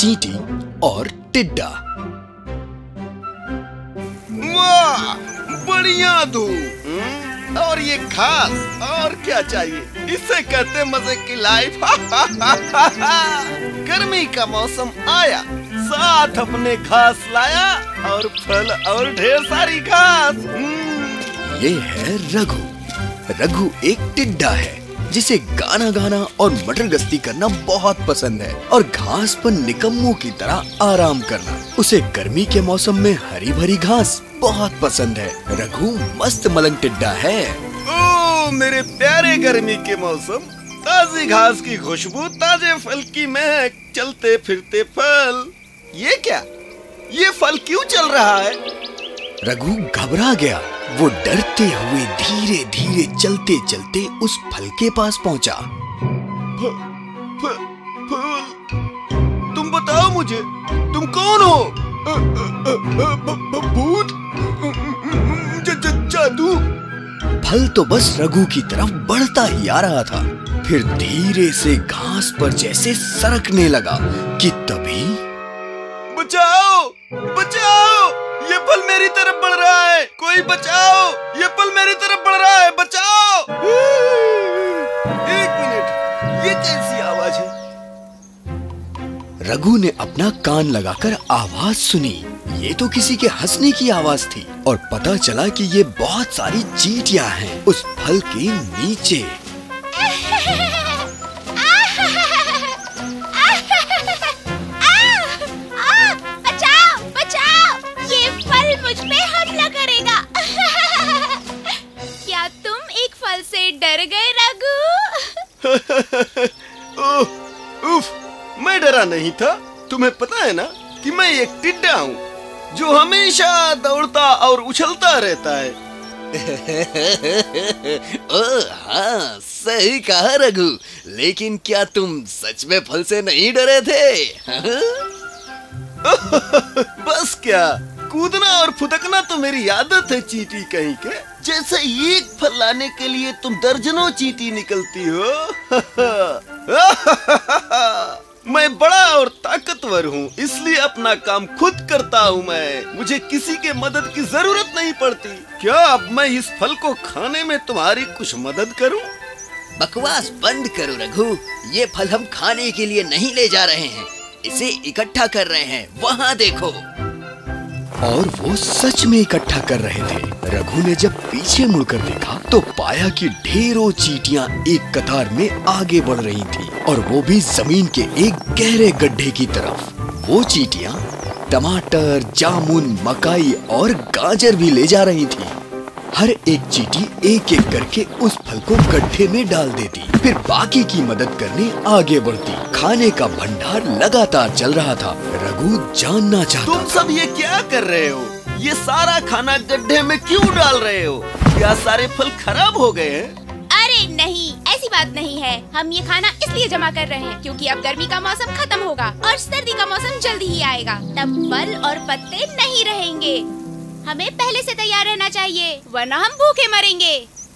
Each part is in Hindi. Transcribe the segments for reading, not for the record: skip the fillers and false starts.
चींटी और टिड्डा। वाह, बढ़िया धूप और ये घास, और क्या चाहिए? इसे कहते मजे की लाइफ। गर्मी का मौसम आया, साथ अपने घास लाया और फल और ढेर सारी घास। ये है रघु। रघु एक टिड्डा है जिसे गाना गाना और मटर गश्ती करना बहुत पसंद है और घास पर निकम्मों की तरह आराम करना। उसे गर्मी के मौसम में हरी भरी घास बहुत पसंद है। रघु मस्त मलंग टिड्डा है। ओ मेरे प्यारे गर्मी के मौसम, ताजी घास की खुशबू, ताजे फल की महक, चलते फिरते फल। ये क्या? ये फल क्यों चल रहा है? रघु घबरा गया। वो डरते हुए धीरे धीरे चलते चलते उस फल के पास पहुंचा। फल, तुम बताओ मुझे, तुम कौन हो? भूत? जादू? फल तो बस रघु की तरफ बढ़ता ही आ रहा था, फिर धीरे से घास पर जैसे सरकने लगा कि तभी बचाओ, बचाओ! ये फल मेरी तरफ बढ़ रहा है, कोई बचाओ! ये फल मेरी तरफ बढ़ रहा है, बचाओ! एक मिनट, ये कैसी आवाज है? रघु ने अपना कान लगाकर आवाज सुनी। ये तो किसी के हंसने की आवाज थी और पता चला कि ये बहुत सारी चींटियां हैं उस फल के नीचे। डर गए रघु? उफ, मैं डरा नहीं था। तुम्हें पता है ना कि मैं एक टिड्डा हूँ जो हमेशा दौड़ता और उछलता रहता है। ओह हाँ, सही कहा रघु। लेकिन क्या तुम सच में फल से नहीं डरे थे? बस क्या, कूदना और फुदकना तो मेरी आदत है चींटी कहीं के। जैसे एक फल लाने के लिए तुम दर्जनों चींटी निकलती हो। मैं बड़ा और ताकतवर हूँ, इसलिए अपना काम खुद करता हूँ मैं। मुझे किसी के मदद की जरूरत नहीं पड़ती। क्या अब मैं इस फल को खाने में तुम्हारी कुछ मदद करूँ? बकवास बंद करो रघु। ये फल हम खाने के लिए नहीं ले जा रहे हैं, इसे इकट्ठा कर रहे हैं। वहाँ देखो। और वो सच में इकट्ठा कर रहे थे। रघु ने जब पीछे मुड़कर देखा तो पाया कि ढेरों चींटियां एक कतार में आगे बढ़ रही थी और वो भी जमीन के एक गहरे गड्ढे की तरफ। वो चींटियां टमाटर, जामुन, मकाई और गाजर भी ले जा रही थी। हर एक चींटी एक एक करके उस फल को गड्ढे में डाल देती, फिर बाकी की मदद करने आगे बढ़ती। खाने का भंडार लगातार चल रहा था। रघु जानना चाहता तुम सब ये क्या कर रहे हो? ये सारा खाना गड्ढे में क्यों डाल रहे हो? क्या सारे फल खराब हो गए हैं? अरे नहीं, ऐसी बात नहीं है। हम ये खाना इसलिए जमा कर रहे हैं क्योंकि अब गर्मी का मौसम खत्म होगा और सर्दी का मौसम जल्दी ही आएगा। तब फल और पत्ते नहीं रहेंगे। हमें पहले से तैयार रहना चाहिए, वरना हम भूखे मरेंगे।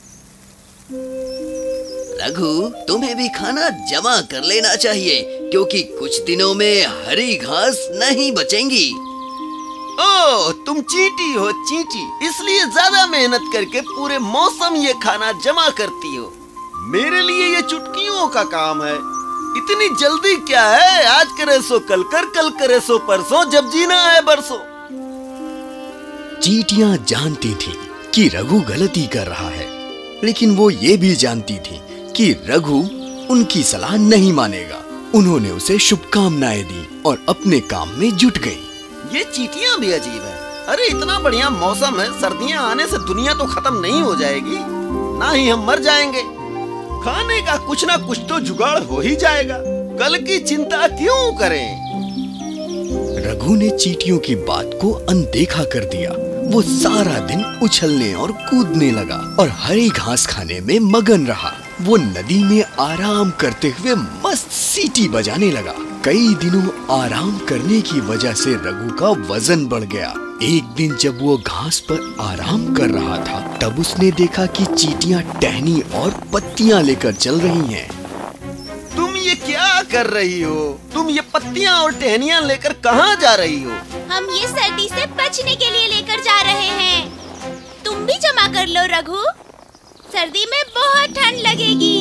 रघु, तुम्हें भी खाना जमा कर लेना चाहिए क्योंकि कुछ दिनों में हरी घास नहीं बचेंगी। ओह, तुम चींटी हो चींटी, इसलिए ज्यादा मेहनत करके पूरे मौसम ये खाना जमा करती हो। मेरे लिए ये चुटकियों का काम है। इतनी जल्दी क्या है? आज करे सो कल कर, कल करे सो परसों, जब जीना है बरसों। चींटियां जानती थी कि रघु गलती कर रहा है, लेकिन वो ये भी जानती थी कि रघु उनकी सलाह नहीं मानेगा। उन्होंने उसे शुभकामनाएं दी और अपने काम में जुट गई। ये चींटियां भी अजीब है। अरे इतना बढ़िया मौसम है, सर्दियां आने से दुनिया तो खत्म नहीं हो जाएगी, ना ही हम मर जाएंगे। खाने का कुछ ना कुछ तो जुगाड़ हो ही जाएगा। कल की चिंता क्यों करें? रघु ने चींटियों की बात को अनदेखा कर दिया। वो सारा दिन उछलने और कूदने लगा और हरी घास खाने में मगन रहा। वो नदी में आराम करते हुए मस्त सीटी बजाने लगा। कई दिनों आराम करने की वजह से रघु का वजन बढ़ गया। एक दिन जब वो घास पर आराम कर रहा था, तब उसने देखा कि चींटियां टहनी और पत्तियां लेकर चल रही हैं। तुम ये क्या क्या कर रही हो? तुम ये पत्तियाँ और टहनियाँ लेकर कहाँ जा रही हो? हम ये सर्दी से बचने के लिए लेकर जा रहे हैं। तुम भी जमा कर लो रघु, सर्दी में बहुत ठंड लगेगी।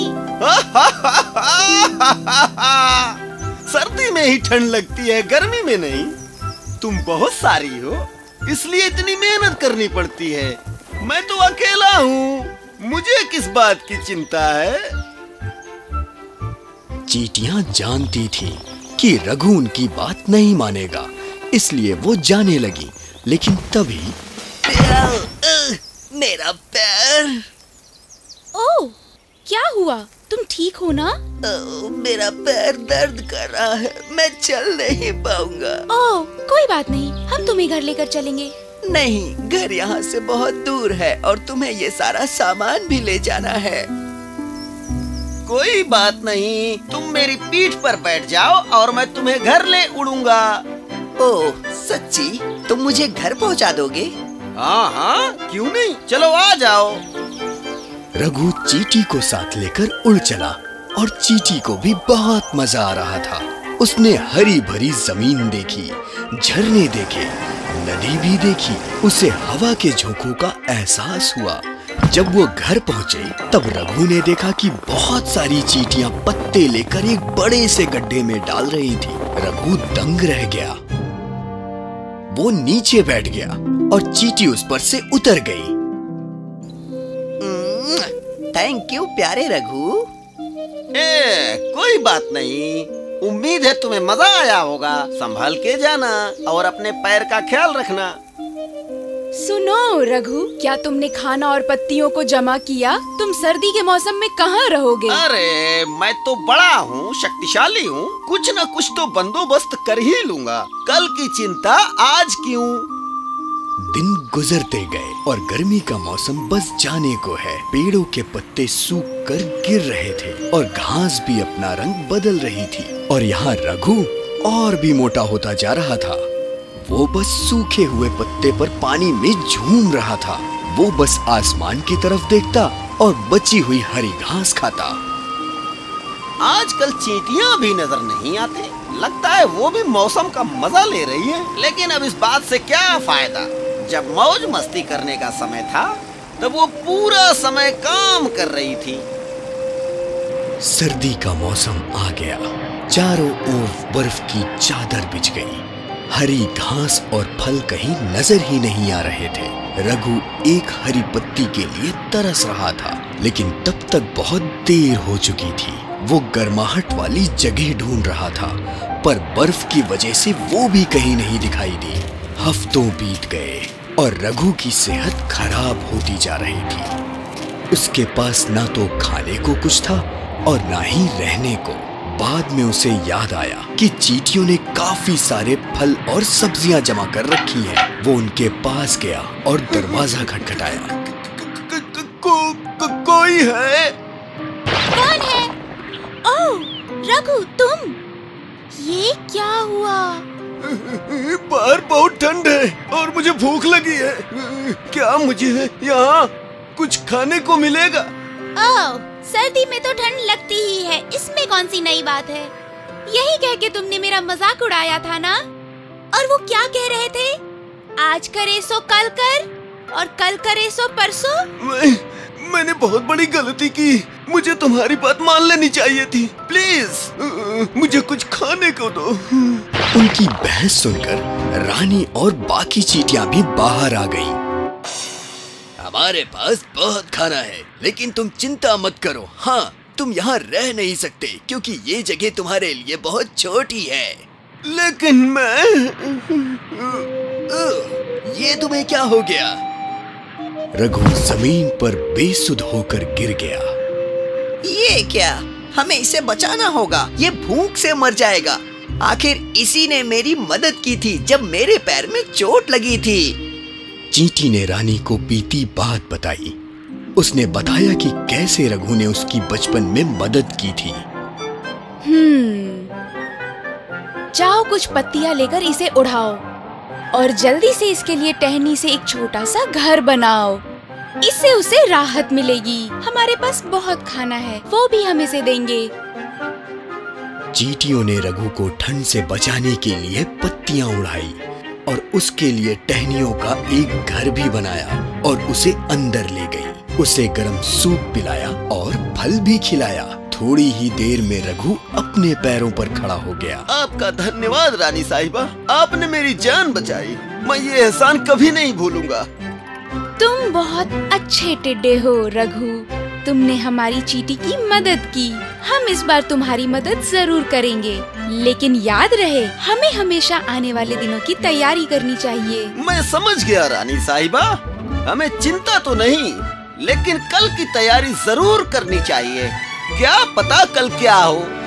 सर्दी में ही ठंड लगती है, गर्मी में नहीं। तुम बहुत सारी हो, इसलिए इतनी मेहनत करनी पड़ती है। मैं तो अकेला हूँ, मुझे किस बात की चिंता है? चींटियां जानती थीं कि रघु उनकी बात नहीं मानेगा, इसलिए वो जाने लगी। लेकिन तभी मेरा पैर। ओह, क्या हुआ? तुम ठीक हो ना? मेरा पैर दर्द कर रहा है, मैं चल नहीं पाऊंगा। ओह, कोई बात नहीं, हम तुम्हें घर लेकर चलेंगे। नहीं, घर यहाँ से बहुत दूर है और तुम्हें ये सारा सामान भी ले जाना है। कोई बात नहीं, तुम मेरी पीठ पर बैठ जाओ और मैं तुम्हें घर ले उड़ूंगा। ओह, सच्ची? तुम मुझे घर पहुँचा दोगे? हाँ हाँ, क्यों नहीं, चलो आ जाओ। रघु चींटी को साथ लेकर उड़ चला और चींटी को भी बहुत मजा आ रहा था। उसने हरी भरी जमीन देखी, झरने देखे, नदी भी देखी। उसे हवा के झोंकों का एहसास हुआ। जब वो घर पहुँचे तब रघु ने देखा कि बहुत सारी चींटियां पत्ते लेकर एक बड़े से गड्ढे में डाल रही थी। रघु दंग रह गया। वो नीचे बैठ गया और चींटी उस पर से उतर गई। थैंक यू प्यारे रघु। कोई बात नहीं, उम्मीद है तुम्हें मजा आया होगा। संभाल के जाना और अपने पैर का ख्याल रखना। सुनो रघु, क्या तुमने खाना और पत्तियों को जमा किया? तुम सर्दी के मौसम में कहाँ रहोगे? अरे मैं तो बड़ा हूँ, शक्तिशाली हूँ, कुछ न कुछ तो बंदोबस्त कर ही लूंगा। कल की चिंता आज क्यों? दिन गुजरते गए और गर्मी का मौसम बस जाने को है। पेड़ों के पत्ते सूख कर गिर रहे थे और घास भी अपना रंग बदल रही थी। और यहाँ रघु और भी मोटा होता जा रहा था। वो बस सूखे हुए पत्ते पर पानी में झूम रहा था। वो बस आसमान की तरफ देखता और बची हुई हरी घास खाता। आजकल चींटियां भी नजर नहीं आते। लगता है वो भी मौसम का मजा ले रही है। लेकिन अब इस बात से क्या फायदा? जब मौज मस्ती करने का समय था तब वो पूरा समय काम कर रही थी। सर्दी का मौसम आ गया। चारों ओर बर्फ की चादर बिछ गई। हरी घास और फल कहीं नजर ही नहीं आ रहे थे। रघु एक हरी पत्ती के लिए तरस रहा था, लेकिन तब तक बहुत देर हो चुकी थी। वो गर्माहट वाली जगह ढूंढ रहा था, पर बर्फ की वजह से वो भी कहीं नहीं दिखाई दी। हफ्तों बीत गए और रघु की सेहत खराब होती जा रही थी। उसके पास ना तो खाने को कुछ था और ना ही रहने को। बाद में उसे याद आया कि चींटियों ने काफी सारे फल और सब्जियां जमा कर रखी हैं। वो उनके पास गया और दरवाजा खटखटाया। कोई है? कौन है? ओह, रघु तुम? ये क्या हुआ? बाहर बहुत ठंड है और मुझे भूख लगी है। क्या मुझे यहाँ कुछ खाने को मिलेगा? ओह, सर्दी में तो ठंड लगती ही है, इसमें कौन सी नई बात है? यही कह के तुमने मेरा मजाक उड़ाया था ना? और वो क्या कह रहे थे? आज करे सो कल कर और कल करे सो परसों? मैंने बहुत बड़ी गलती की। मुझे तुम्हारी बात मान लेनी चाहिए थी। प्लीज मुझे कुछ खाने को दो। उनकी बहस सुनकर रानी और बाकी चींटियां भी बाहर आ गईं। हमारे पास बहुत खाना है, लेकिन तुम चिंता मत करो। हाँ, तुम यहाँ रह नहीं सकते क्योंकि ये जगह तुम्हारे लिए बहुत छोटी है। लेकिन मैं... ये तुम्हें क्या हो गया? रघु जमीन पर बेसुध होकर गिर गया। ये क्या? हमें इसे बचाना होगा, ये भूख से मर जाएगा। आखिर इसी ने मेरी मदद की थी जब मेरे पैर में चोट लगी थी। चींटी ने रानी को बीती बात बताई। उसने बताया कि कैसे रघु ने उसकी बचपन में मदद की थी। जाओ कुछ पत्तियां लेकर इसे उड़ाओ और जल्दी से इसके लिए टहनी से एक छोटा सा घर बनाओ। इससे उसे राहत मिलेगी। हमारे पास बहुत खाना है, वो भी हम इसे देंगे। चींटियों ने रघु को ठंड से बचाने के लिए पत्तियां उड़ाई और उसके लिए टहनियों का एक घर भी बनाया और उसे अंदर ले गई। उसे गर्म सूप पिलाया और फल भी खिलाया। थोड़ी ही देर में रघु अपने पैरों पर खड़ा हो गया। आपका धन्यवाद रानी साहिबा, आपने मेरी जान बचाई। मैं ये एहसान कभी नहीं भूलूंगा। तुम बहुत अच्छे टिड्डे हो रघु, तुमने हमारी चींटी की मदद की। हम इस बार तुम्हारी मदद जरूर करेंगे, लेकिन याद रहे हमें हमेशा आने वाले दिनों की तैयारी करनी चाहिए। मैं समझ गया रानी साहिबा, हमें चिंता तो नहीं, लेकिन कल की तैयारी जरूर करनी चाहिए। क्या पता कल क्या हो।